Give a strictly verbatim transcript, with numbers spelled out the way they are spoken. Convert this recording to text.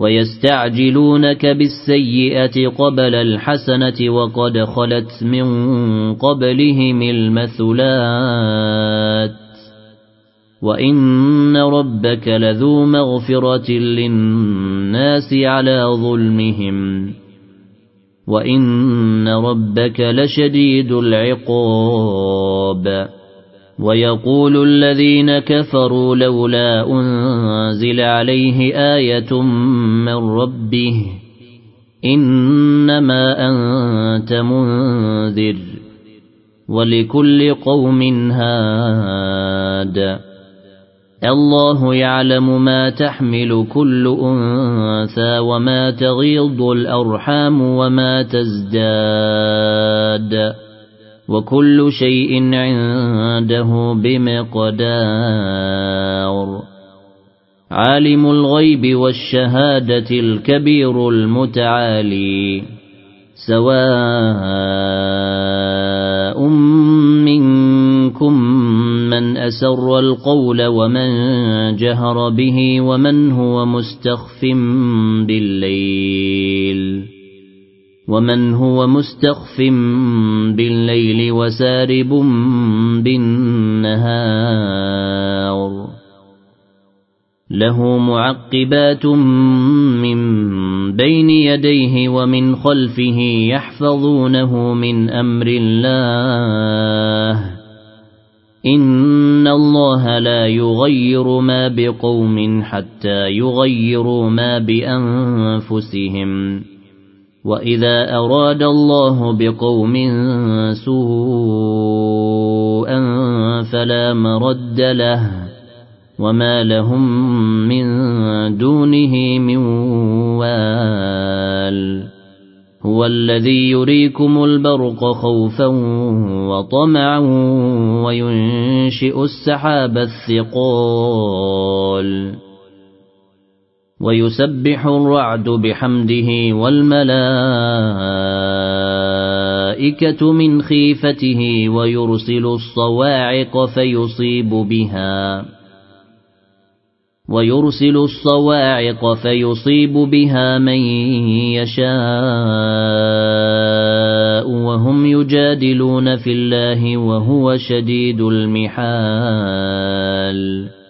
ويستعجلونك بالسيئة قبل الحسنة وقد خلت من قبلهم المثلات وإن ربك لذو مغفرة للناس على ظلمهم وإن ربك لشديد العقاب ويقول الذين كفروا لولا أنزل عليه آية من ربه إنما أنت منذر ولكل قوم هاد الله يعلم ما تحمل كل أنثى وما تغيض الأرحام وما تزداد وكل شيء عنده بمقدار عالم الغيب والشهادة الكبير المتعالي سواء منكم من أسر القول ومن جهر به ومن هو مستخف بالليل ومن هو مستخف بالليل وسارب بالنهار له معقبات من بين يديه ومن خلفه يحفظونه من أمر الله إن الله لا يغير ما بقوم حتى يغيروا ما بأنفسهم وإذا أراد الله بقوم سوءا فلا مرد له وما لهم من دونه من وال هو الذي يريكم البرق خوفا وطمعا وينشئ السحاب الثقال ويسبح الرعد بحمده والملائكة من خيفته ويرسل الصواعق فيصيب بها ويرسل الصواعق فيصيب بها من يشاء وهم يجادلون في الله وهو شديد المحال